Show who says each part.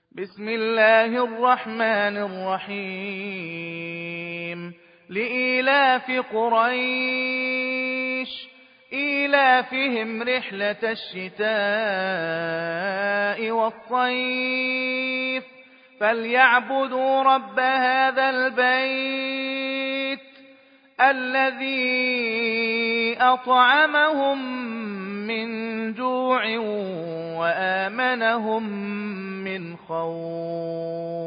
Speaker 1: بسم الله الرحمن الرحيم لإيلاف قريش إيلافهم رحلة الشتاء والصيف فليعبدوا رب هذا البيت الذي أطعمهم من جوع وآمنهم من خوف